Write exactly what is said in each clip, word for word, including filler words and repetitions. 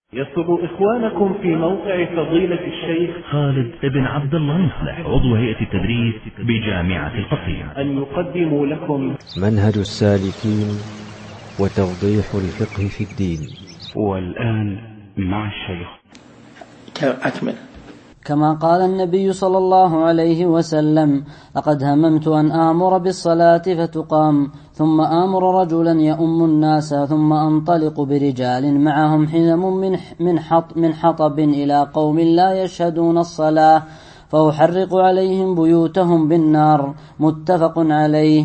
يسر إخوانكم في موقع فضيلة الشيخ خالد بن عبد الله مصلح عضو هيئة التدريس بجامعة القصيم أن يقدموا لكم منهج السالكين وتوضيح الفقه في الدين. والآن مع الشيخ أكمل. كما قال النبي صلى الله عليه وسلم: لقد هممت أن آمر بالصلاة فتقام ثم آمر رجلا يؤم الناس ثم أنطلق برجال معهم حزم من حط من حطب إلى قوم لا يشهدون الصلاة فأحرق عليهم بيوتهم بالنار. متفق عليه.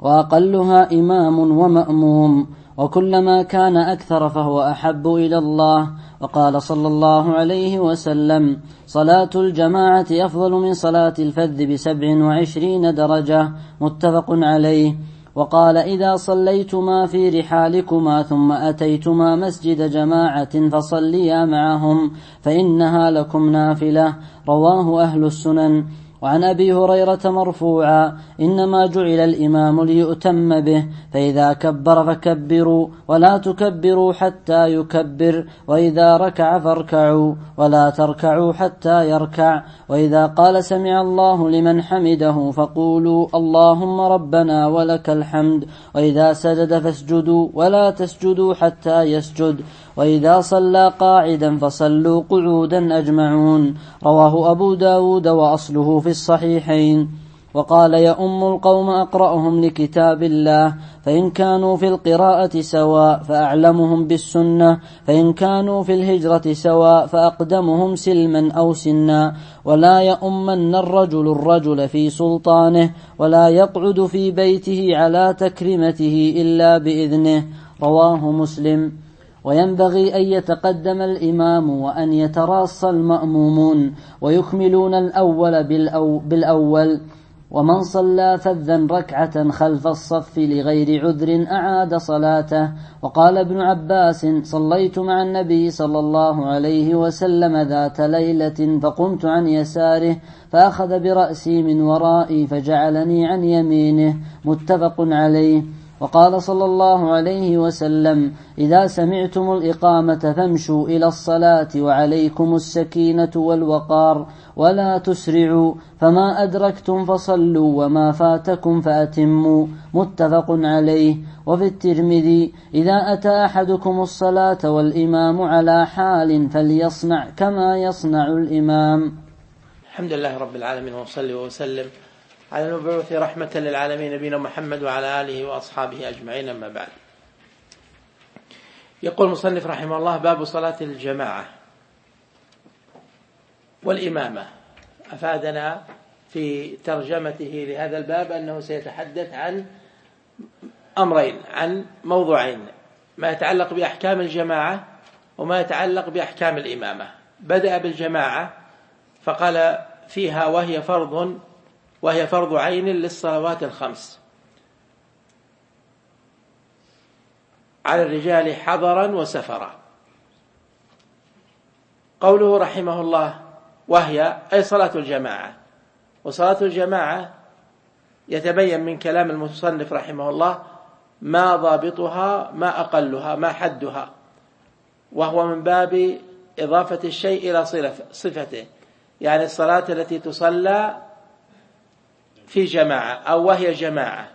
وأقلها إمام ومأموم، وكلما كان أكثر فهو أحب إلى الله. وقال صلى الله عليه وسلم: صلاة الجماعة أفضل من صلاة الفذ بسبع وعشرين درجة. متفق عليه. وقال: إذا صليتما في رحالكما ثم أتيتما مسجد جماعة فصليا معهم فإنها لكم نافلة. رواه أهل السنن. وعن أبي هريرة مرفوعا: إنما جعل الإمام ليؤتم به، فإذا كبر فكبروا ولا تكبروا حتى يكبر، وإذا ركع فاركعوا ولا تركعوا حتى يركع، وإذا قال سمع الله لمن حمده فقولوا اللهم ربنا ولك الحمد، وإذا سجد فاسجدوا ولا تسجدوا حتى يسجد، وإذا صلى قاعدا فصلوا قعودا أجمعون. رواه أبو داود وأصله في الصحيحين. وقال: يؤم القوم أقرأهم لكتاب الله، فإن كانوا في القراءة سواء فأعلمهم بالسنة، فإن كانوا في الهجرة سواء فأقدمهم سلما أو سنا. ولا يؤمن الرجل الرجل في سلطانه، ولا يقعد في بيته على تكريمته إلا بإذنه. رواه مسلم. وينبغي أن يتقدم الإمام وأن يتراص المأمومون ويكملون الأول بالأول. ومن صلى فذا ركعة خلف الصف لغير عذر أعاد صلاته. وقال ابن عباس: صليت مع النبي صلى الله عليه وسلم ذات ليلة فقمت عن يساره فأخذ برأسي من ورائي فجعلني عن يمينه. متفق عليه. وقال صلى الله عليه وسلم: إذا سمعتم الإقامة فامشوا إلى الصلاة وعليكم السكينة والوقار ولا تسرعوا، فما أدركتم فصلوا وما فاتكم فأتموا. متفق عليه. وفي الترمذي: إذا أتى أحدكم الصلاة والإمام على حال فليصنع كما يصنع الإمام. الحمد لله رب العالمين، وصلي وسلم على المبعوث رحمة للعالمين نبينا محمد وعلى آله وأصحابه أجمعين. أما بعد، يقول المصنف رحمه الله: باب صلاة الجماعة والإمامة. أفادنا في ترجمته لهذا الباب أنه سيتحدث عن أمرين، عن موضوعين: ما يتعلق بأحكام الجماعة وما يتعلق بأحكام الإمامة. بدأ بالجماعة فقال فيها: وهي فرض وهي فرض عين للصلوات الخمس على الرجال حضرا وسفرا. قوله رحمه الله وهي أي صلاة الجماعة. وصلاة الجماعة يتبين من كلام المصنف رحمه الله ما ضابطها، ما أقلها، ما حدها، وهو من باب إضافة الشيء إلى صفته، يعني الصلاة التي تصلى في جماعة أو وهي جماعة.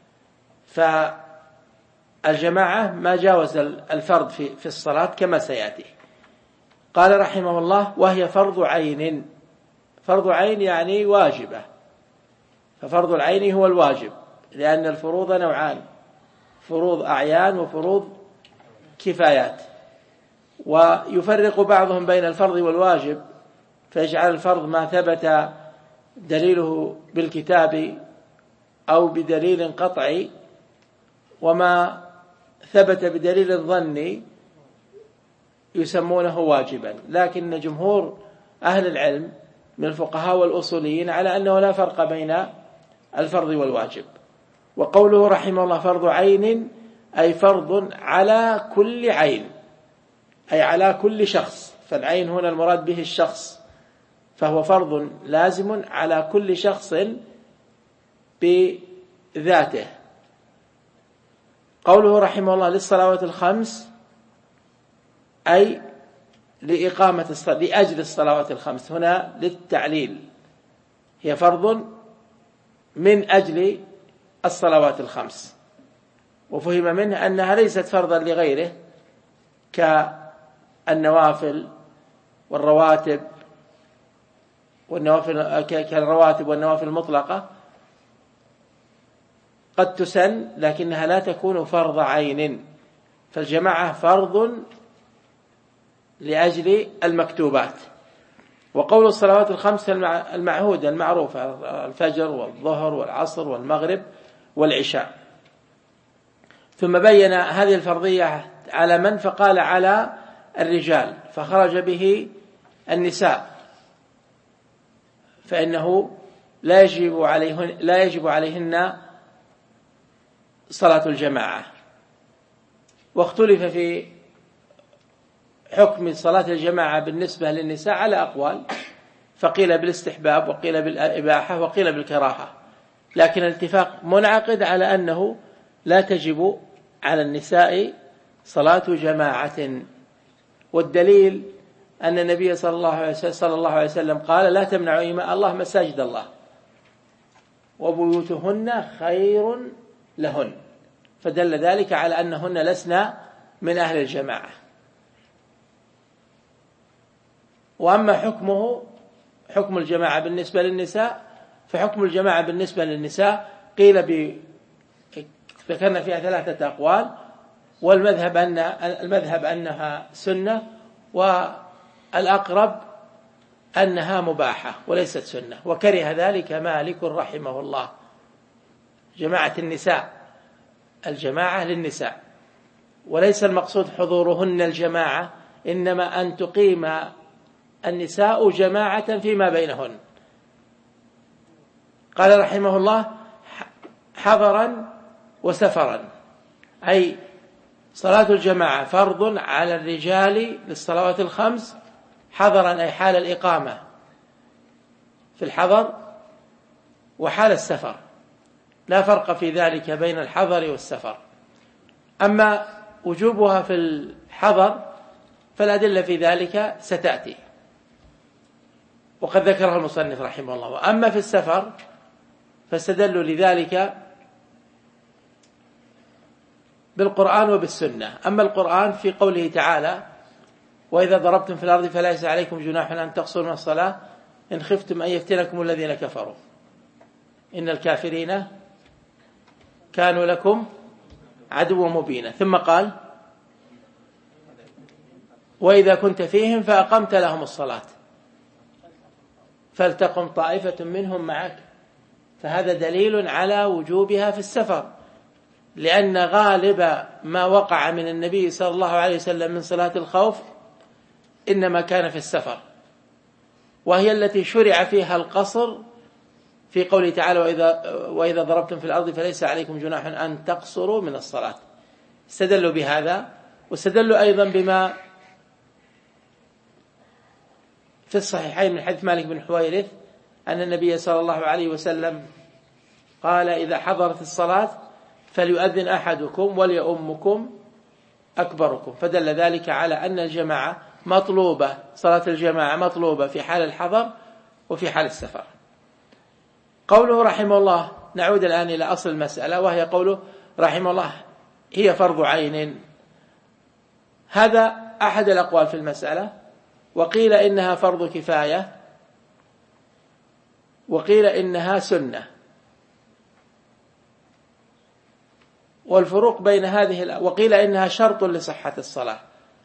فالجماعة ما جاوز الفرض في الصلاة كما سيأتي. قال رحمه الله: وهي فرض عين. فرض عين يعني واجبة، ففرض العين هو الواجب، لأن الفروض نوعان: فروض أعيان وفروض كفايات. ويفرق بعضهم بين الفرض والواجب فيجعل الفرض ما ثبت دليله بالكتاب أو بدليل قطعي، وما ثبت بدليل ظني يسمونه واجبا. لكن جمهور أهل العلم من الفقهاء والأصوليين على أنه لا فرق بين الفرض والواجب. وقوله رحمه الله فرض عين أي فرض على كل عين، أي على كل شخص. فالعين هنا المراد به الشخص، فهو فرض لازم على كل شخص بذاته. قوله رحمه الله للصلوات الخمس أي لإقامة الصلاة لأجل الصلوات الخمس، هنا للتعليل، هي فرض من أجل الصلوات الخمس، وفهم منه أنها ليست فرضا لغيره كالنوافل والرواتب والنوافل كالرواتب والنوافل المطلقة قد تسن لكنها لا تكون فرض عين، فالجماعة فرض لأجل المكتوبات. وقول الصلوات الخمس المعهودة المعروفة الفجر والظهر والعصر والمغرب والعشاء. ثم بين هذه الفرضية على من؟ فقال على الرجال، فخرج به النساء، فإنه لا يجب عليهن لا يجب عليهن صلاة الجماعة. واختلف في حكم صلاة الجماعة بالنسبة للنساء على أقوال، فقيل بالاستحباب وقيل بالإباحة وقيل بالكراهة، لكن الاتفاق منعقد على أنه لا تجب على النساء صلاة جماعة. والدليل أن النبي صلى الله عليه وسلم قال: لا تمنعوا إماء الله مساجد الله وبيوتهن خير لهن، فدل ذلك على أنهن لسنا من أهل الجماعة. وأما حكمه حكم الجماعة بالنسبة للنساء، فحكم الجماعة بالنسبة للنساء قيل ب ذكرنا فيها ثلاثة أقوال، والمذهب أن المذهب أنها سنة، والأقرب أنها مباحة وليست سنة، وكره ذلك مالك رحمه الله. جماعة النساء، الجماعة للنساء، وليس المقصود حضورهن الجماعة، إنما أن تقيم النساء جماعة فيما بينهن. قال رحمه الله: حضرا وسفرا، أي صلاة الجماعة فرض على الرجال للصلوات الخمس حضرا، أي حال الإقامة في الحضر وحال السفر، لا فرق في ذلك بين الحضر والسفر. أما وجوبها في الحضر فالأدلة في ذلك ستأتي، وقد ذكرها المصنف رحمه الله. وأما في السفر فاستدلوا لذلك بالقرآن وبالسنة. أما القرآن في قوله تعالى: وإذا ضربتم في الأرض فليس عليكم جناح أن تقصروا من الصلاة إن خفتم أن يفتنكم الذين كفروا إن الكافرين كانوا لكم عدوا مبينا. ثم قال: وإذا كنت فيهم فأقمت لهم الصلاة فلتقم طائفة منهم معك، فهذا دليل على وجوبها في السفر، لأن غالب ما وقع من النبي صلى الله عليه وسلم من صلاة الخوف إنما كان في السفر، وهي التي شرع فيها القصر في قوله تعالى: وإذا, وإذا ضربتم في الأرض فليس عليكم جناح أن تقصروا من الصلاة. استدلوا بهذا، واستدلوا أيضا بما في الصحيحين من حديث مالك بن حويرث أن النبي صلى الله عليه وسلم قال: إذا حضرت الصلاة فليؤذن أحدكم وليؤمكم أكبركم، فدل ذلك على أن الجماعة مطلوبة، صلاة الجماعة مطلوبة في حال الحضر وفي حال السفر. قوله رحمه الله، نعود الآن إلى أصل المسألة، وهي قوله رحمه الله: هي فرض عين. هذا أحد الأقوال في المسألة، وقيل إنها فرض كفاية، وقيل إنها سنة. والفروق بين هذه، وقيل إنها شرط لصحة الصلاة.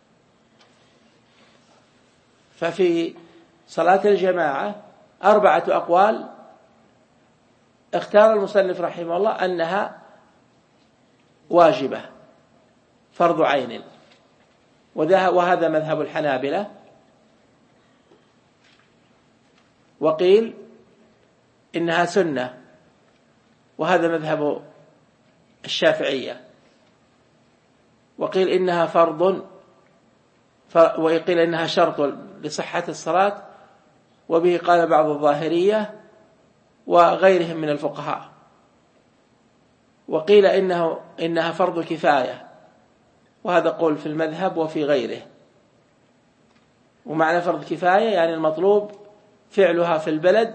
ففي صلاة الجماعة أربعة أقوال، اختار المصنف رحمه الله أنها واجبة فرض عين، وهذا مذهب الحنابلة. وقيل إنها سنة، وهذا مذهب الشافعية. وقيل إنها فرض، وقيل إنها شرط لصحة الصلاة، وبه قال بعض الظاهرية وغيرهم من الفقهاء. وقيل إنه إنها فرض كفاية، وهذا قول في المذهب وفي غيره. ومعنى فرض كفاية يعني المطلوب فعلها في البلد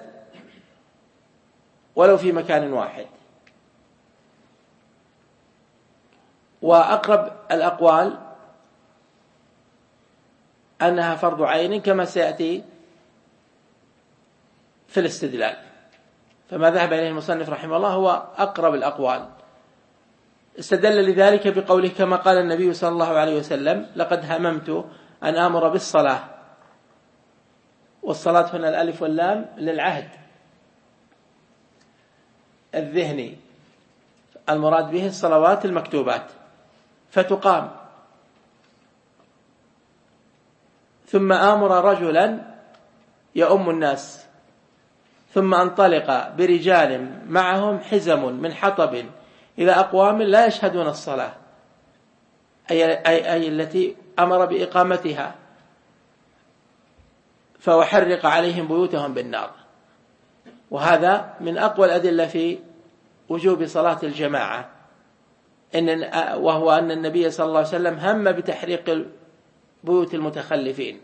ولو في مكان واحد. وأقرب الأقوال أنها فرض عين كما سيأتي في الاستدلال، فما ذهب إليه المصنف رحمه الله هو أقرب الأقوال. استدل لذلك بقوله كما قال النبي صلى الله عليه وسلم: لقد هممت أن آمر بالصلاة. والصلاة هنا الألف واللام للعهد الذهني، المراد به الصلوات المكتوبات، فتقام. ثم آمر رجلا يؤم الناس، ثم انطلق برجال معهم حزم من حطب إلى أقوام لا يشهدون الصلاة، أي, أي, أي التي أمر بإقامتها، فأحرق عليهم بيوتهم بالنار. وهذا من أقوى الأدلة في وجوب صلاة الجماعة، إن وهو أن النبي صلى الله عليه وسلم هم بتحريق بيوت المتخلفين،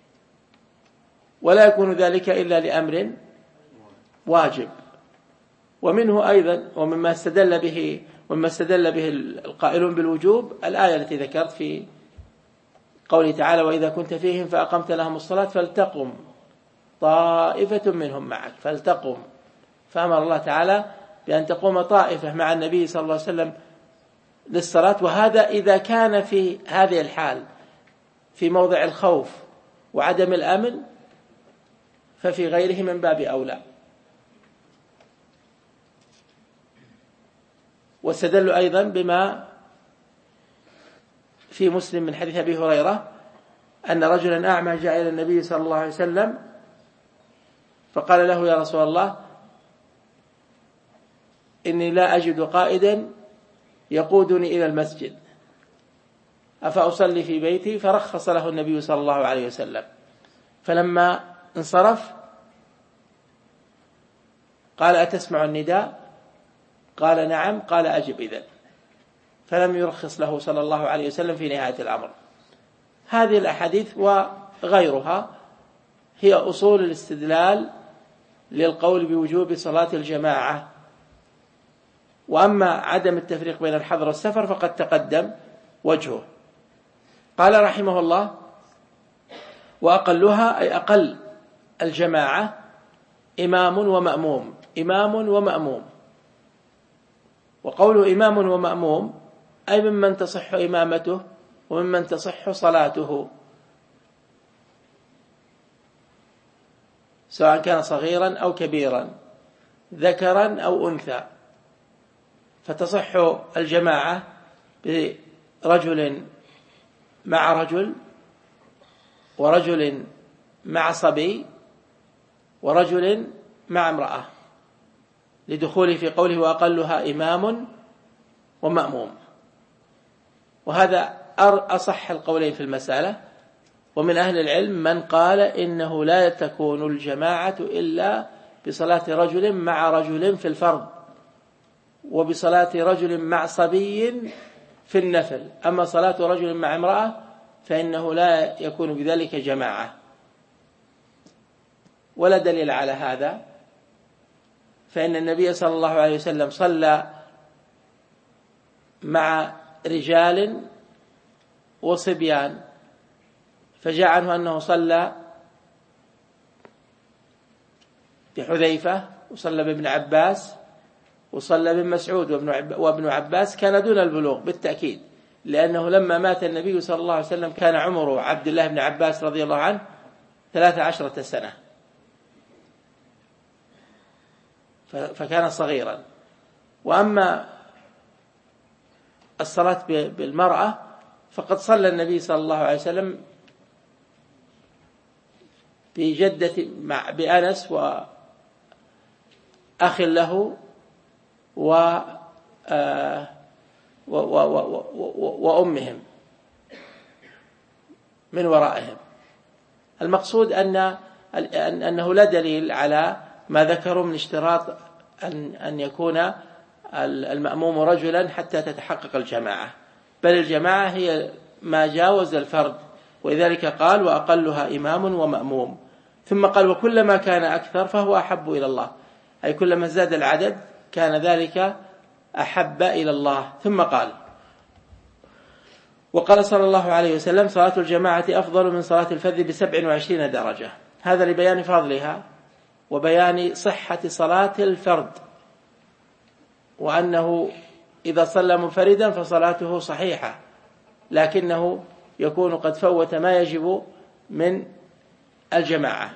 ولا يكون ذلك إلا لأمر واجب. ومنه أيضا ومما استدل به ومما استدل به القائلون بالوجوب الآية التي ذكرت في قوله تعالى: وإذا كنت فيهم فأقمت لهم الصلاة فلتقم طائفة منهم معك. فلتقم، فأمر الله تعالى بأن تقوم طائفة مع النبي صلى الله عليه وسلم للصلاة. وهذا إذا كان في هذه الحال في موضع الخوف وعدم الأمن، ففي غيره من باب أولى. واستدلوا أيضا بما في مسلم من حديث أبي هريرة أن رجلا أعمى جاء إلى النبي صلى الله عليه وسلم فقال له: يا رسول الله، إني لا أجد قائدا يقودني إلى المسجد، أفأصلي في بيتي؟ فرخص له النبي صلى الله عليه وسلم. فلما انصرف قال: أتسمع النداء؟ قال: نعم. قال: أجب إذن. فلم يرخص له صلى الله عليه وسلم في نهاية الأمر. هذه الأحاديث وغيرها هي أصول الاستدلال للقول بوجوب صلاة الجماعة. وأما عدم التفريق بين الحضر والسفر فقد تقدم وجهه. قال رحمه الله: وأقلها أي أقل الجماعة إمام ومأموم. إمام ومأموم، وقول إمام ومأموم أي ممن تصح إمامته وممن تصح صلاته، سواء كان صغيرا أو كبيرا، ذكرا أو أنثى. فتصح الجماعة برجل مع رجل، ورجل مع صبي، ورجل مع امرأة، لدخوله في قوله: وأقلها إمام ومأموم. وهذا أصح القولين في المسألة. ومن أهل العلم من قال إنه لا تكون الجماعة إلا بصلاة رجل مع رجل في الفرض، وبصلاة رجل مع صبي في النفل. أما صلاة رجل مع امرأة فإنه لا يكون بذلك جماعة. ولا دليل على هذا، فإن النبي صلى الله عليه وسلم صلى مع رجال وصبيان، فجاء عنه أنه صلى بحذيفة، وصلى بابن عباس، وصلى بن مسعود وابن عباس، كان دون البلوغ بالتأكيد، لأنه لما مات النبي صلى الله عليه وسلم كان عمره عبد الله بن عباس رضي الله عنه ثلاث عشرة سنة، فكان صغيرا. وأما الصلاة بالمرأة فقد صلى النبي صلى الله عليه وسلم بجدة مع بأنس وأخ له و وأمهم من ورائهم. المقصود أن أنه لا دليل على ما ذكروا من اشتراط أن أن يكون المأموم رجلا حتى تتحقق الجماعة، بل الجماعة هي ما جاوز الفرد ولذلك قال وأقلها إمام ومأموم. ثم قال وكلما كان أكثر فهو أحب إلى الله، أي كلما زاد العدد كان ذلك أحب إلى الله. ثم قال وقال صلى الله عليه وسلم صلاة الجماعة أفضل من صلاة الفذ بسبع وعشرين درجة. هذا لبيان فضلها وبيان صحة صلاة الفرد، وأنه إذا صلى منفردا فصلاته صحيحة، لكنه يكون قد فوت ما يجب من الجماعة.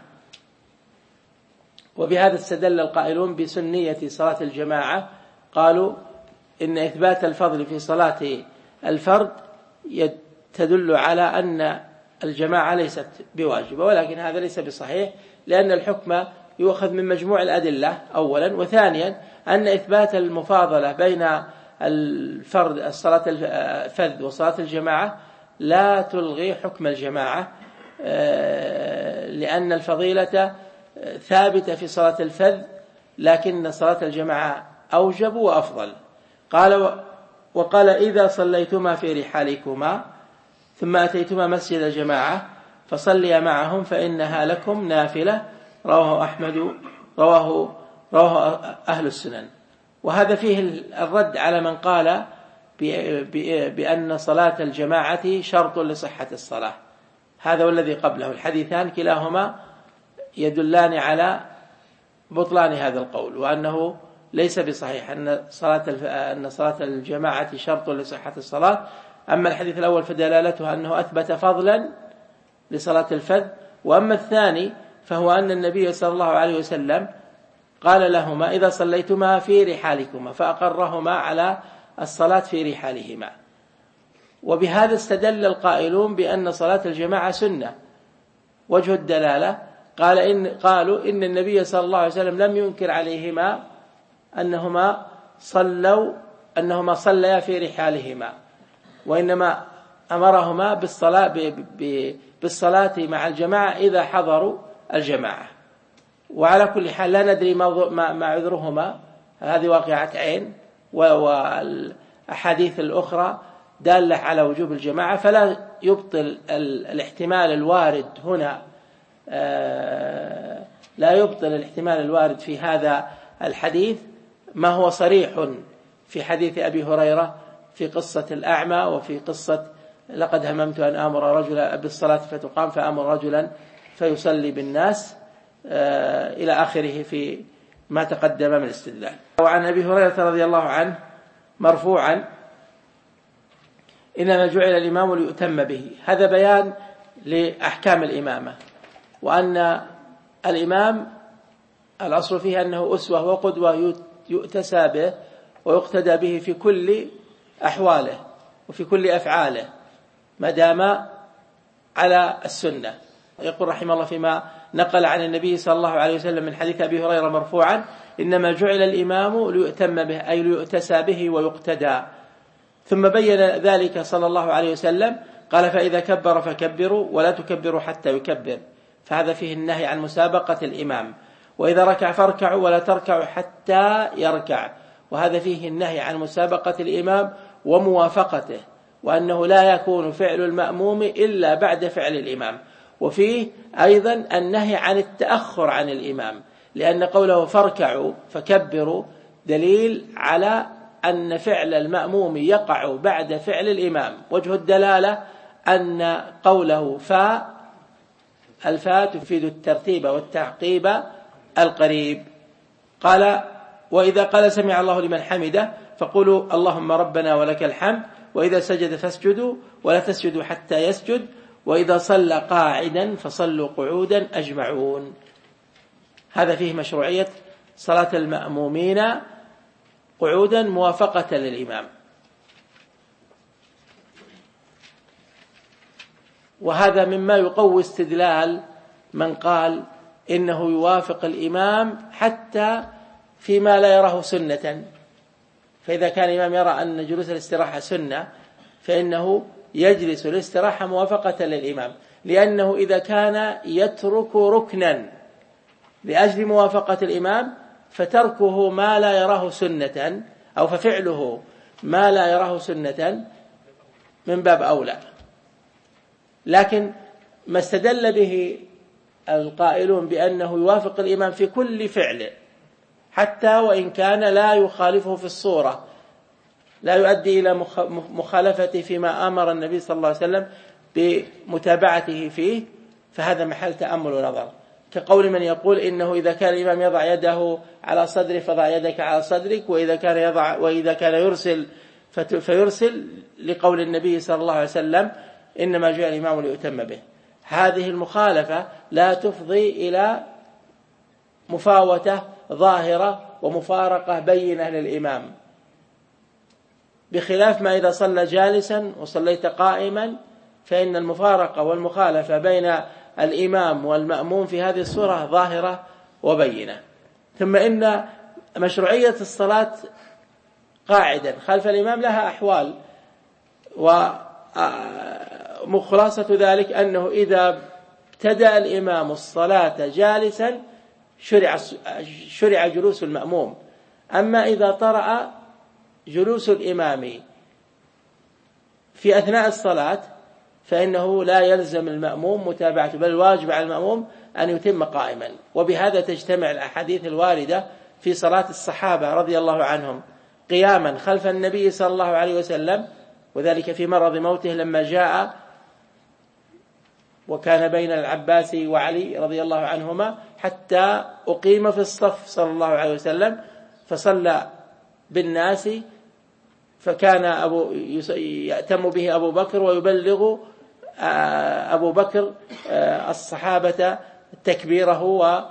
وبهذا استدل القائلون بسنية صلاة الجماعة، قالوا إن إثبات الفضل في صلاة الفرد تدل على أن الجماعة ليست بواجبة، ولكن هذا ليس بصحيح، لأن الحكم يؤخذ من مجموع الأدلة أولا، وثانيا أن إثبات المفاضلة بين الفرد الصلاة الفذ وصلاة الجماعة لا تلغي حكم الجماعة، لأن الفضيلة ثابتة في صلاة الفذ، لكن صلاة الجماعة أوجب وأفضل. قال وقال إذا صليتما في رحالكما ثم أتيتما مسجد الجماعة فصليا معهم فإنها لكم نافلة، رواه أحمد رواه رواه أهل السنن. وهذا فيه الرد على من قال بأن صلاة الجماعة شرط لصحة الصلاة، هذا والذي قبله، الحديثان كلاهما يدلان على بطلان هذا القول، وأنه ليس بصحيح أن صلاة أن صلاة الجماعة شرط لصحة الصلاة. أما الحديث الأول فدلالته أنه أثبت فضلا لصلاة الفذ، وأما الثاني فهو أن النبي صلى الله عليه وسلم قال لهما إذا صليتما في رحالكما، فأقرهما على الصلاة في رحالهما. وبهذا استدل القائلون بأن صلاة الجماعة سنة. وجه الدلالة قال إن قالوا إن النبي صلى الله عليه وسلم لم ينكر عليهما أنهما صلوا أنهما صليا في رحالهما، وإنما أمرهما بالصلاة بالصلاة مع الجماعة إذا حضروا الجماعة. وعلى كل حال لا ندري ما عذرهما، هذه واقعة عين، والأحاديث الأخرى دالة على وجوب الجماعة، فلا يبطل الاحتمال الوارد هنا لا يبطل الاحتمال الوارد في هذا الحديث ما هو صريح في حديث أبي هريرة في قصة الأعمى، وفي قصة لقد هممت أن آمر رجلا بالصلاة فتقام فأمر رجلا فيصلي بالناس إلى آخره في ما تقدم من الاستدلال. وعن أبي هريرة رضي الله عنه مرفوعا إنما جعل الإمام ليؤتم به. هذا بيان لأحكام الإمامة، وأن الإمام الأصل فيه أنه أسوة وقدوة يؤتسى به ويقتدى به في كل أحواله وفي كل أفعاله ما دام على السنة. يقول رحمه الله فيما نقل عن النبي صلى الله عليه وسلم من حديث أبي هريرة مرفوعا إنما جعل الإمام ليؤتم به أي ليؤتسى به ويقتدى. ثم بين ذلك صلى الله عليه وسلم قال فإذا كبر فكبروا ولا تكبروا حتى يكبر، فهذا فيه النهي عن مسابقة الإمام. وإذا ركع فاركعوا ولا تركعوا حتى يركع، وهذا فيه النهي عن مسابقة الإمام وموافقته، وأنه لا يكون فعل المأموم إلا بعد فعل الإمام. وفيه أيضا النهي عن التأخر عن الإمام، لأن قوله فاركعوا فكبروا دليل على أن فعل المأموم يقع بعد فعل الإمام. وجه الدلالة أن قوله فا الفاء تفيد الترتيب والتعقيب القريب. قال وإذا قال سمع الله لمن حمده فقولوا اللهم ربنا ولك الحمد، وإذا سجد فاسجدوا ولا تسجدوا حتى يسجد، وإذا صلى قاعدا فصلوا قعودا أجمعون. هذا فيه مشروعية صلاة المأمومين قعودا موافقة للإمام. وهذا مما يقوي استدلال من قال إنه يوافق الإمام حتى فيما لا يراه سنة. فإذا كان الإمام يرى أن جلوس الاستراحة سنة فإنه يجلس الاستراحة موافقة للإمام، لأنه إذا كان يترك ركنا لأجل موافقة الإمام فتركه ما لا يراه سنة أو ففعله ما لا يراه سنة من باب أولى. لكن ما استدل به القائلون بأنه يوافق الإمام في كل فعل حتى وإن كان لا يخالفه في الصورة، لا يؤدي إلى مخالفته فيما أمر النبي صلى الله عليه وسلم بمتابعته فيه، فهذا محل تأمل ونظر. كقول من يقول إنه إذا كان الإمام يضع يده على صدره فضع يدك على صدرك، وإذا كان يضع وإذا كان يرسل فيرسل، لقول النبي صلى الله عليه وسلم إنما جاء الإمام ليؤتم به. هذه المخالفة لا تفضي إلى مفاوتة ظاهرة ومفارقة بينة للإمام، بخلاف ما إذا صلى جالسا وصليت قائما، فإن المفارقة والمخالفة بين الإمام والمأموم في هذه الصورة ظاهرة وبينة. ثم إن مشروعية الصلاة قاعدا خلف الإمام لها أحوال، وخلاصة ذلك أنه إذا ابتدأ الإمام الصلاة جالسا شرع شرع جلوس المأموم، أما إذا طرأ جلوس الإمام في أثناء الصلاة فإنه لا يلزم المأموم متابعته، بل الواجب على المأموم أن يتم قائما. وبهذا تجتمع الأحاديث الواردة في صلاة الصحابة رضي الله عنهم قياما خلف النبي صلى الله عليه وسلم، وذلك في مرض موته لما جاء وكان بين العباس وعلي رضي الله عنهما حتى أقيم في الصف صلى الله عليه وسلم فصلى بالناس، فكان أبو يأتم به أبو بكر ويبلغ أبو بكر الصحابة تكبيره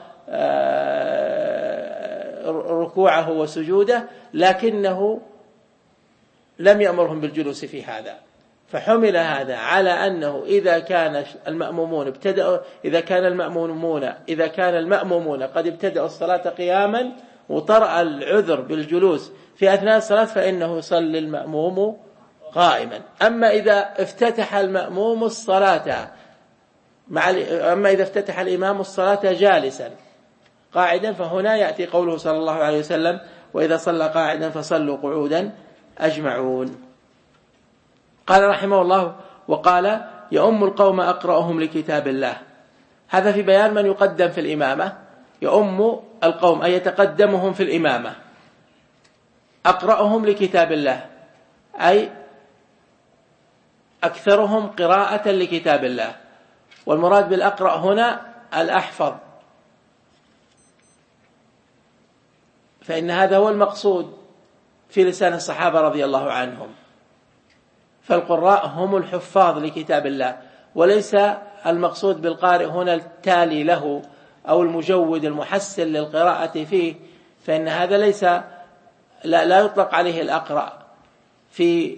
وركوعه وسجوده، لكنه لم يأمرهم بالجلوس في هذا، فحمل هذا على أنه إذا كان المأمومون ابتدأوا إذا كان المأمومون إذا كان المأمومون قد ابتدأوا الصلاة قياما وطرأ العذر بالجلوس في أثناء الصلاة فإنه يصلي المأموم قائما. أما إذا افتتح المأموم الصلاة مع أما إذا افتتح الإمام الصلاة جالسا قاعدا فهنا يأتي قوله صلى الله عليه وسلم وإذا صلى قاعدا فصلوا قعودا أجمعون. قال رحمه الله وقال يؤم القوم أقرأهم لكتاب الله. هذا في بيان من يقدم في الإمامة، يؤم القوم أي يتقدمهم في الإمامة، أقرأهم لكتاب الله أي أكثرهم قراءة لكتاب الله، والمراد بالأقرأ هنا الأحفظ، فإن هذا هو المقصود في لسان الصحابة رضي الله عنهم، فالقراء هم الحفاظ لكتاب الله، وليس المقصود بالقارئ هنا التالي له أو المجود المحسن للقراءة فيه، فإن هذا ليس لا, لا يطلق عليه الأقرأ في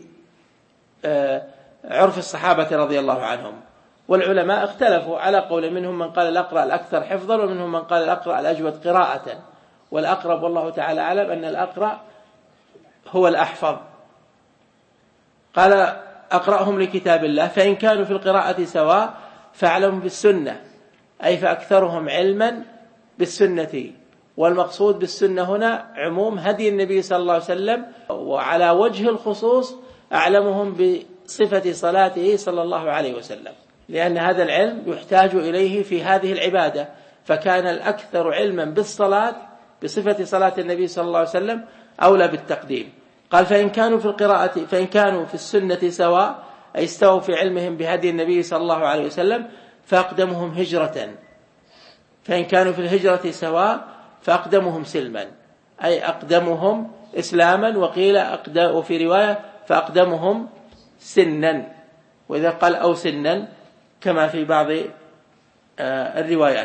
عرف الصحابة رضي الله عنهم. والعلماء اختلفوا على قول، منهم من قال الأقرأ الأكثر حفظا ومنهم من قال الأقرأ الأجود قراءة، والأقرب والله تعالى أعلم أن الأقرأ هو الأحفظ. قال أقرأهم لكتاب الله، فإن كانوا في القراءة سواء فأعلمهم بالسنة أي فأكثرهم علما بالسنة، والمقصود بالسنة هنا عموم هدي النبي صلى الله عليه وسلم، وعلى وجه الخصوص أعلمهم بصفة صلاته صلى الله عليه وسلم، لأن هذا العلم يحتاج إليه في هذه العبادة، فكان الأكثر علما بالصلاة بصفة صلاة النبي صلى الله عليه وسلم أولى بالتقديم. قال فإن كانوا في القراءة فإن كانوا في السنة سواء أي استووا في علمهم بهدي النبي صلى الله عليه وسلم فأقدمهم هجرة، فإن كانوا في الهجرة سواء فأقدمهم سلما أي أقدمهم إسلاما، وقيل أقدم وفي رواية فأقدمهم سنا، وإذا قال أو سنا كما في بعض الروايات.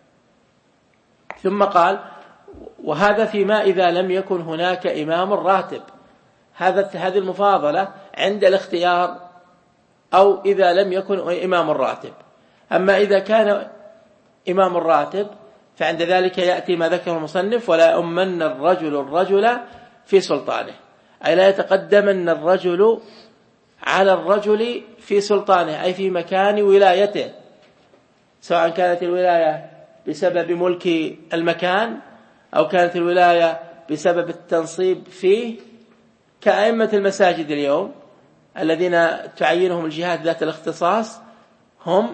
ثم قال وهذا فيما إذا لم يكن هناك إمام راتب، هذا هذه المفاضلة عند الاختيار أو إذا لم يكن إمام راتب. أما إذا كان إمام راتب فعند ذلك يأتي ما ذكر المصنف ولا يؤمن الرجل الرجل في سلطانه، أي لا يتقدمن الرجل على الرجل في سلطانه أي في مكان ولايته، سواء كانت الولاية بسبب ملك المكان أو كانت الولاية بسبب التنصيب فيه، كأئمة المساجد اليوم الذين تعينهم الجهات ذات الاختصاص، هم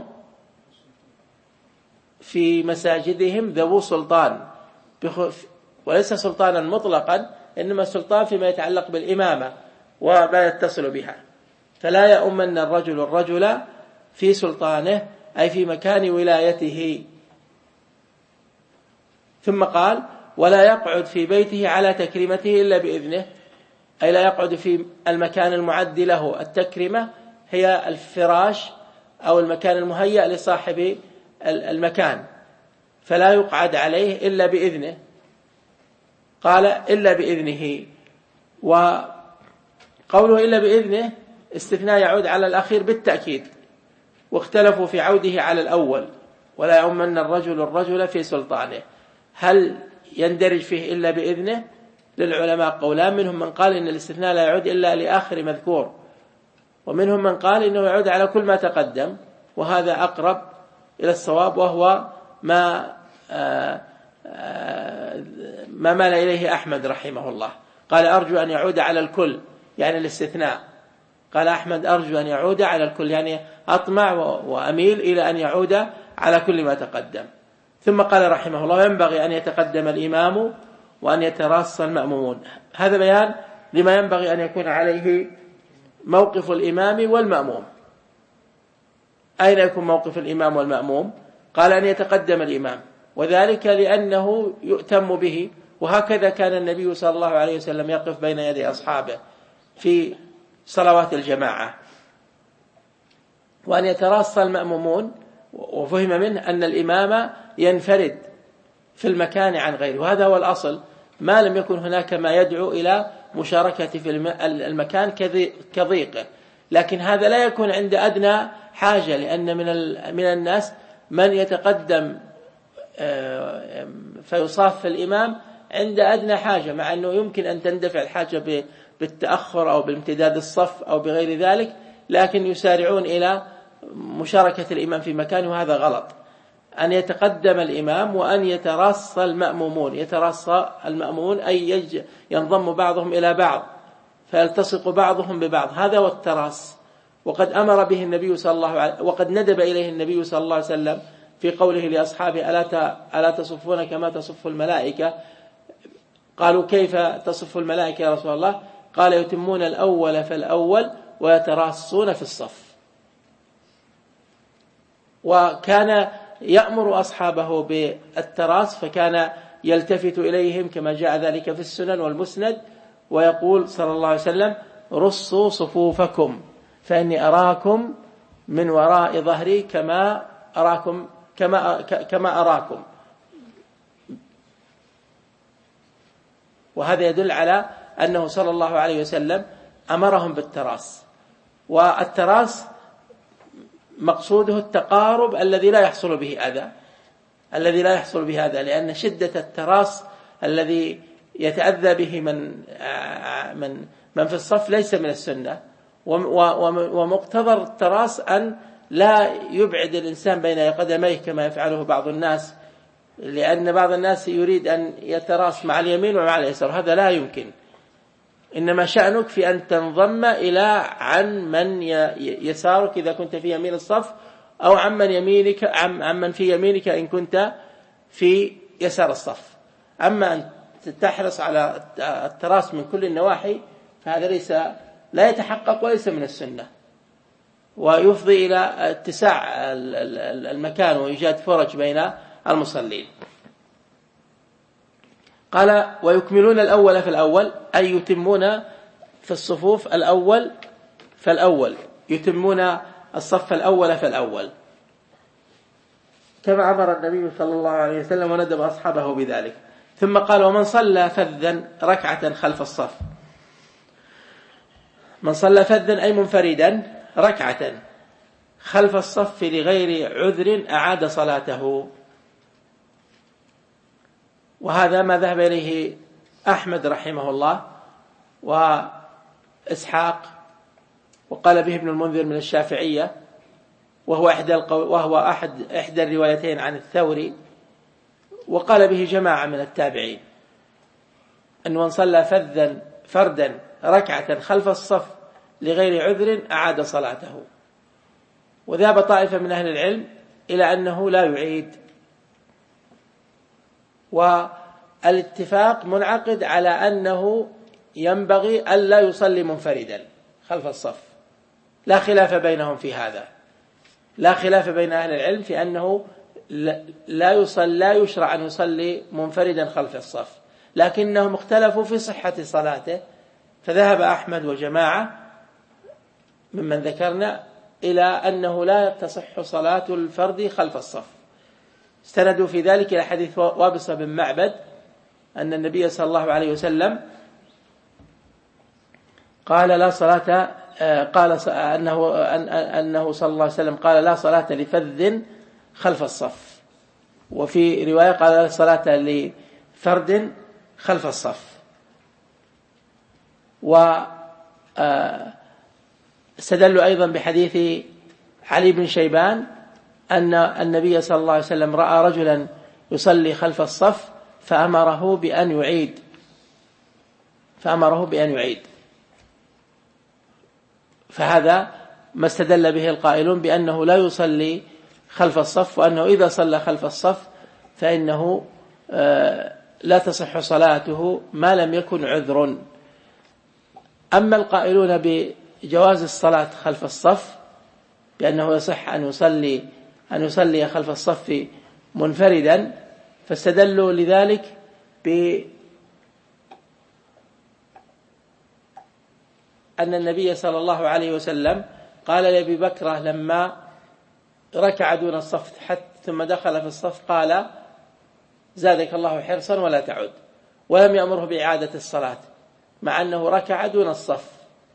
في مساجدهم ذو سلطان، وليس سلطانا مطلقا، إنما سلطان فيما يتعلق بالإمامة وما يتصل بها. فلا يؤمن الرجل الرجل في سلطانه أي في مكان ولايته. ثم قال ولا يقعد في بيته على تكريمته إلا بإذنه، أي لا يقعد في المكان المعد له. التكريمة هي الفراش أو المكان المهيأ لصاحب المكان، فلا يقعد عليه إلا بإذنه. قال إلا بإذنه، وقوله إلا بإذنه استثناء يعود على الأخير بالتأكيد، واختلفوا في عوده على الأول ولا يؤمن الرجل الرجل في سلطانه. هل يندرج فيه إلا بإذنه؟ للعلماء قولان، منهم من قال إن الاستثناء لا يعود إلا لآخر مذكور، ومنهم من قال إنه يعود على كل ما تقدم، وهذا أقرب إلى الصواب، وهو ما آآ آآ ما مال إليه أحمد رحمه الله. قال أرجو أن يعود على الكل، يعني الاستثناء. قال أحمد أرجو أن يعود على الكل، يعني أطمع وأميل إلى أن يعود على كل ما تقدم. ثم قال رحمه الله ينبغي أن يتقدم الإمام وأن يتراص المأمومون. هذا بيان لما ينبغي أن يكون عليه موقف الإمام والمأموم. أين يكون موقف الإمام والمأموم؟ قال أن يتقدم الإمام، وذلك لأنه يؤتم به، وهكذا كان النبي صلى الله عليه وسلم يقف بين يدي أصحابه في صلوات الجماعة. وأن يتراص المأمومون، وفهم منه أن الإمام ينفرد في المكان عن غيره، وهذا هو الأصل، ما لم يكن هناك ما يدعو إلى مشاركة في المكان كضيقه. لكن هذا لا يكون عند أدنى حاجة، لأن من من الناس من يتقدم فيصاف الإمام عند أدنى حاجة، مع أنه يمكن أن تندفع الحاجة بالتأخر أو بامتداد الصف أو بغير ذلك، لكن يسارعون إلى مشاركة الإمام في مكانه، وهذا غلط. أن يتقدم الإمام وأن يتراص المأمومون. يتراص المأمومون أي ينضم بعضهم إلى بعض فيلتصق بعضهم ببعض، هذا هو التراص. وقد أمر به النبي صلى الله عليه وقد ندب إليه النبي صلى الله عليه وسلم في قوله لأصحابه ألا ألا تصفون كما تصف الملائكة؟ قالوا كيف تصف الملائكة يا رسول الله؟ قال يتمون الأول فالأول ويتراصون في الصف. وكان يأمر أصحابه بالتراص، فكان يلتفت إليهم كما جاء ذلك في السنن والمسند، ويقول صلى الله عليه وسلم رصوا صفوفكم فإني أراكم من وراء ظهري كما أراكم كما كما أراكم. وهذا يدل على أنه صلى الله عليه وسلم أمرهم بالتراص. والتراص مقصوده التقارب الذي لا يحصل به أذى، الذي لا يحصل به أذى، لأن شدة التراص الذي يتأذى به من من من في الصف ليس من السنة. ومقتضى التراص أن لا يبعد الإنسان بين قدميه كما يفعله بعض الناس، لأن بعض الناس يريد أن يتراص مع اليمين ومع اليسار، هذا لا يمكن. إنما شأنك في أن تنضم إلى عن من يسارك إذا كنت في يمين الصف، أو عمن يمينك عمن في يمينك إن كنت في يسار الصف. أما أن تحرص على التراص من كل النواحي فهذا ليس لا يتحقق وليس من السنة، ويفضي إلى اتساع المكان وإيجاد فرج بين المصلين. قال ويكملون الأول فالأول، أي يتمون في الصفوف الأول فالأول، يتمون الصف الأول فالأول، كما أمر النبي صلى الله عليه وسلم وندب أصحابه بذلك. ثم قال ومن صلى فذا ركعة خلف الصف. من صلى فذا أي منفردا ركعة خلف الصف لغير عذر أعاد صلاته. وهذا ما ذهب إليه أحمد رحمه الله وإسحاق، وقال به ابن المنذر من الشافعية، وهو إحدى وهو أحد إحدى الروايتين عن الثوري، وقال به جماعة من التابعين، أن من صلى فذا فردا ركعة خلف الصف لغير عذر أعاد صلاته. وذهب طائفة من أهل العلم إلى أنه لا يعيد، والاتفاق منعقد على أنه ينبغي ألا يصلي منفردا خلف الصف، لا خلاف بينهم في هذا، لا خلاف بين أهل العلم في أنه لا يصلي لا يشرع أن يصلي منفردا خلف الصف، لكنهم اختلفوا في صحة صلاته، فذهب أحمد وجماعة ممن ذكرنا إلى أنه لا تصح صلاة الفرد خلف الصف. استندوا في ذلك إلى حديث وابصة بن معبد أن النبي صلى الله عليه وسلم قال لا صلاة قال أنه أنه صلى الله عليه وسلم قال لا صلاة لفذ خلف الصف، وفي رواية قال لا صلاة لفرد خلف الصف. واستدلوا أيضا بحديث علي بن شيبان أن النبي صلى الله عليه وسلم رأى رجلا يصلي خلف الصف فأمره بأن يعيد فأمره بأن يعيد فهذا ما استدل به القائلون بأنه لا يصلي خلف الصف، وأنه إذا صلى خلف الصف فإنه لا تصح صلاته ما لم يكن عذر. أما القائلون بجواز الصلاة خلف الصف بأنه يصح أن يصلي أن يصلي خلف الصف منفردا، فاستدلوا لذلك بأن النبي صلى الله عليه وسلم قال لأبي بكر لما ركع دون الصف حتى ثم دخل في الصف قال زادك الله حرصا ولا تعد، ولم يأمره بإعادة الصلاة مع أنه ركع دون الصف.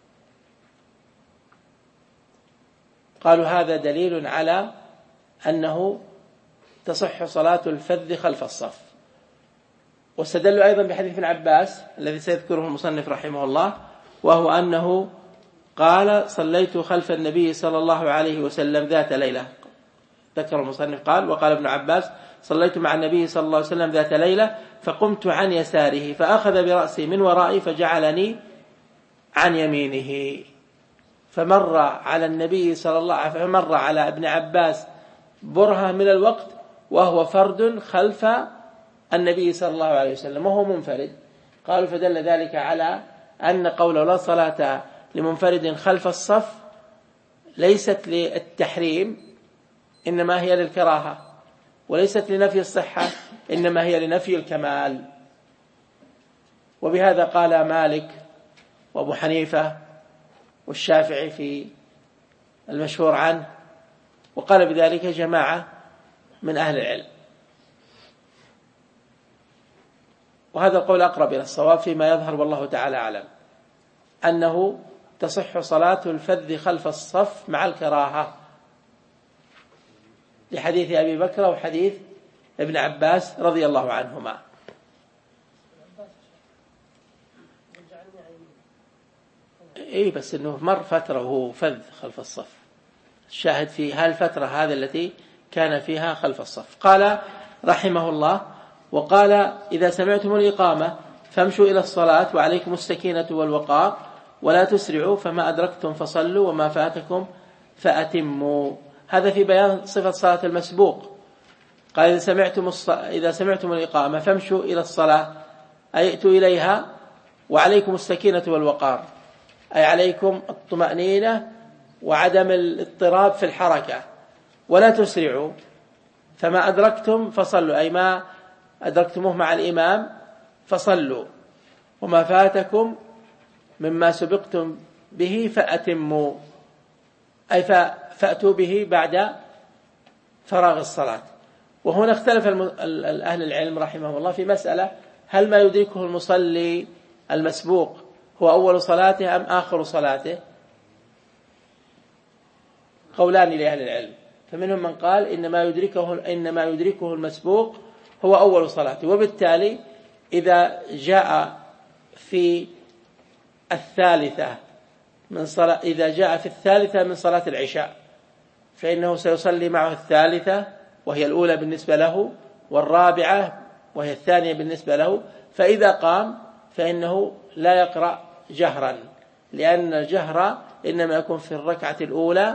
قالوا هذا دليل على أنه تصح صلاة الفذ خلف الصف. واستدلوا أيضا بحديث ابن عباس الذي سيذكره المصنف رحمه الله، وهو أنه قال صليت خلف النبي صلى الله عليه وسلم ذات ليلة، ذكر المصنف قال وقال ابن عباس صليت مع النبي صلى الله عليه وسلم ذات ليلة فقمت عن يساره فأخذ برأسي من ورائي فجعلني عن يمينه، فمر على النبي صلى الله عليه وسلم فمر على ابن عباس برهة من الوقت وهو فرد خلف النبي صلى الله عليه وسلم وهو منفرد. قالوا فدل ذلك على أن قوله لا صلاة لمنفرد خلف الصف ليست للتحريم إنما هي للكراهة، وليست لنفي الصحة إنما هي لنفي الكمال. وبهذا قال مالك وأبو حنيفة والشافعي في المشهور عنه، وقال بذلك جماعة من أهل العلم، وهذا القول أقرب إلى الصواب فيما يظهر والله تعالى أعلم، أنه تصح صلاة الفذ خلف الصف مع الكراهة لحديث أبي بكر وحديث ابن عباس رضي الله عنهما. إيه بس إنه مر فترة وهو فذ خلف الصف، الشاهد في هالفترة هذه التي كان فيها خلف الصف. قال رحمه الله وقال إذا سمعتم الإقامة فامشوا إلى الصلاة وعليكم السكينة والوقار ولا تسرعوا فما أدركتم فصلوا وما فاتكم فأتموا. هذا في بيان صفة صلاة المسبوق. قال إذا سمعتم, الص... إذا سمعتم الإقامة فامشوا إلى الصلاة أي ائتوا إليها وعليكم السكينة والوقار، أي عليكم الطمأنينة وعدم الاضطراب في الحركة، ولا تسرعوا فما أدركتم فصلوا أي ما أدركتموه مع الإمام فصلوا وما فاتكم مما سبقتم به فأتموا أي فأتوا به بعد فراغ الصلاة. وهنا اختلف أهل العلم رحمه الله في مسألة هل ما يدركه المصلي المسبوق هو أول صلاته أم آخر صلاته؟ قولان لأهل العلم، فمنهم من قال إنما يدركه, إنما يدركه المسبوق هو أول صلاته، وبالتالي إذا جاء في الثالثة من صلاة إذا جاء في الثالثة من صلاة العشاء فإنه سيصلي معه الثالثة وهي الأولى بالنسبة له والرابعة وهي الثانية بالنسبة له، فإذا قام فإنه لا يقرأ جهرا، لأن الجهر إنما يكون في الركعة الأولى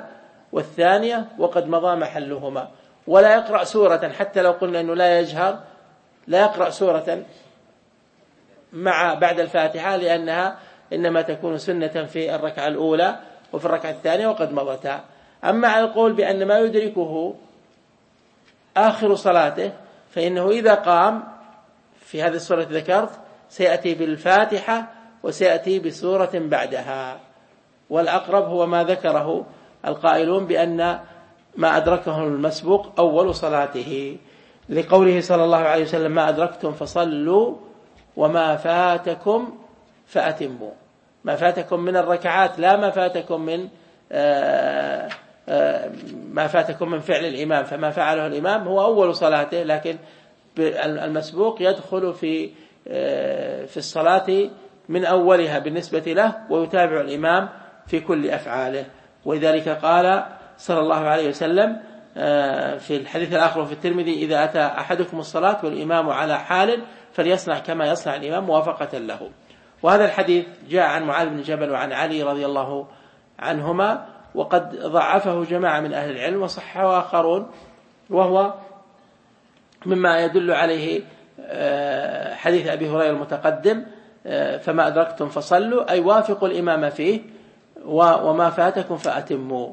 والثانية وقد مضى محلهما، ولا يقرأ سورة حتى لو قلنا أنه لا يجهر، لا يقرأ سورة مع بعد الفاتحة، لأنها إنما تكون سنة في الركعة الأولى وفي الركعة الثانية وقد مضتا. أما على القول بأن ما يدركه آخر صلاته فإنه إذا قام في هذه السورة ذكرت سيأتي بالفاتحة وسيأتي بسورة بعدها، والأقرب هو ما ذكره القائلون بأن ما أدركه المسبوق أول صلاته، لقوله صلى الله عليه وسلم ما أدركتم فصلوا وما فاتكم فأتموا. ما فاتكم من الركعات، لا ما فاتكم من آآ آآ ما فاتكم من فعل الإمام، فما فعله الإمام هو أول صلاته، لكن المسبوق يدخل في في الصلاة من أولها بالنسبة له، ويتابع الإمام في كل أفعاله. ولذلك قال صلى الله عليه وسلم في الحديث الآخر في الترمذي إذا أتى أحدكم الصلاة والإمام على حال فليصنع كما يصنع الإمام موافقة له. وهذا الحديث جاء عن معاذ بن جبل وعن علي رضي الله عنهما، وقد ضعفه جماعة من أهل العلم وصححه آخرون، وهو مما يدل عليه حديث أبي هريرة المتقدم فما أدركتم فصلوا، أي وافقوا الإمام فيه، وما فاتكم فأتموا.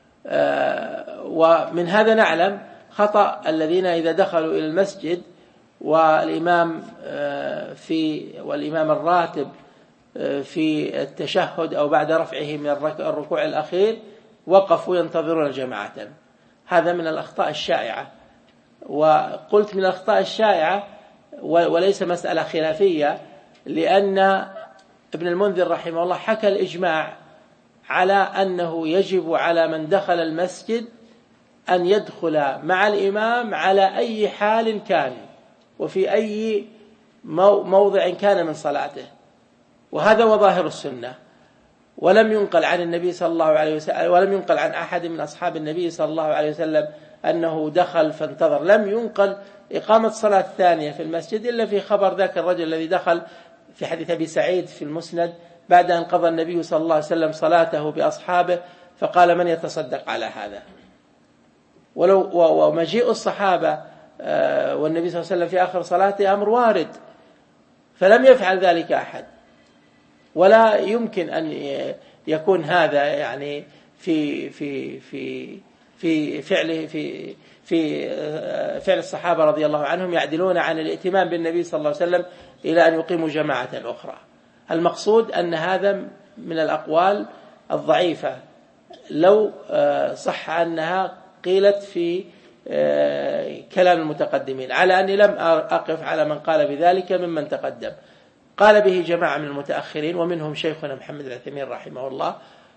ومن هذا نعلم خطأ الذين إذا دخلوا إلى المسجد والإمام في والإمام الراتب في التشهد أو بعد رفعه من الركوع الأخير وقفوا ينتظرون جماعة. هذا من الأخطاء الشائعة، وقلت من الأخطاء الشائعة وليس مسألة خلافية، لأن ابن المنذر رحمه الله حكى الإجماع على أنه يجب على من دخل المسجد أن يدخل مع الإمام على أي حال كان وفي أي موضع كان من صلاته، وهذا وظاهر السنة. ولم ينقل عن النبي صلى الله عليه وسلم ولم ينقل عن أحد من أصحاب النبي صلى الله عليه وسلم أنه دخل فانتظر. لم ينقل إقامة صلاة ثانية في المسجد إلا في خبر ذاك الرجل الذي دخل في حديث أبي سعيد في المسند بعد أن قضى النبي صلى الله عليه وسلم صلاته بأصحابه فقال من يتصدق على هذا. ولو ومجيء الصحابة والنبي صلى الله عليه وسلم في آخر صلاته أمر وارد، فلم يفعل ذلك أحد، ولا يمكن أن يكون هذا يعني في في في في فعله في في فعل الصحابة رضي الله عنهم يعدلون عن الائتمام بالنبي صلى الله عليه وسلم إلى أن يقيموا جماعة أخرى. المقصود أن هذا من الأقوال الضعيفة لو صح أنها قيلت في كلام المتقدمين، على أني لم أقف على من قال بذلك ممن تقدم. قال به جماعة من المتأخرين ومنهم شيخنا محمد العثيمين رحمه الله،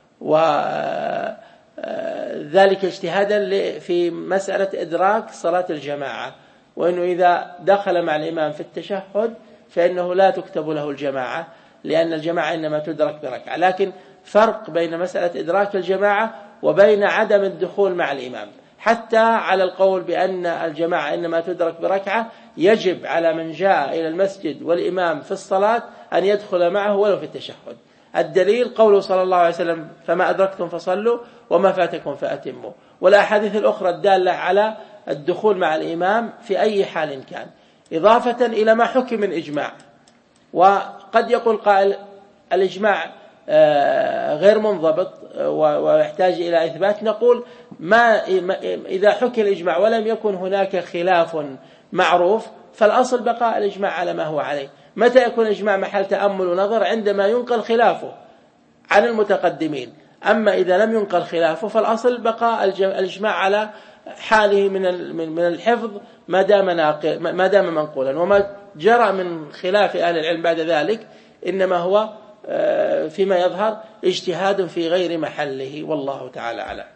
وذلك اجتهادا في مسألة إدراك صلاة الجماعة، وأنه إذا دخل مع الإمام في التشهد فإنه لا تكتب له الجماعة، لأن الجماعة إنما تدرك بركعة. لكن فرق بين مسألة إدراك الجماعة وبين عدم الدخول مع الإمام. حتى على القول بأن الجماعة إنما تدرك بركعة يجب على من جاء إلى المسجد والإمام في الصلاة أن يدخل معه ولو في التشهد. الدليل قوله صلى الله عليه وسلم فما أدركتم فصلوا وما فاتكم فأتموا، والأحاديث الأخرى الدالة على الدخول مع الإمام في أي حال كان، إضافة إلى ما حكم من إجماع. وقد يقول قائل الإجماع غير منضبط ويحتاج إلى إثبات. نقول ما إذا حكي الإجماع ولم يكن هناك خلاف معروف فالأصل بقاء الإجماع على ما هو عليه. متى يكون الإجماع محل تأمل ونظر؟ عندما ينقل خلافه عن المتقدمين. أما إذا لم ينقل خلافه فالأصل بقاء الإجماع على حاله من من الحفظ ما دام ناقل ما دام منقولا، وما جرى من خلاف أهل العلم بعد ذلك إنما هو فيما يظهر اجتهاد في غير محله، والله تعالى أعلم.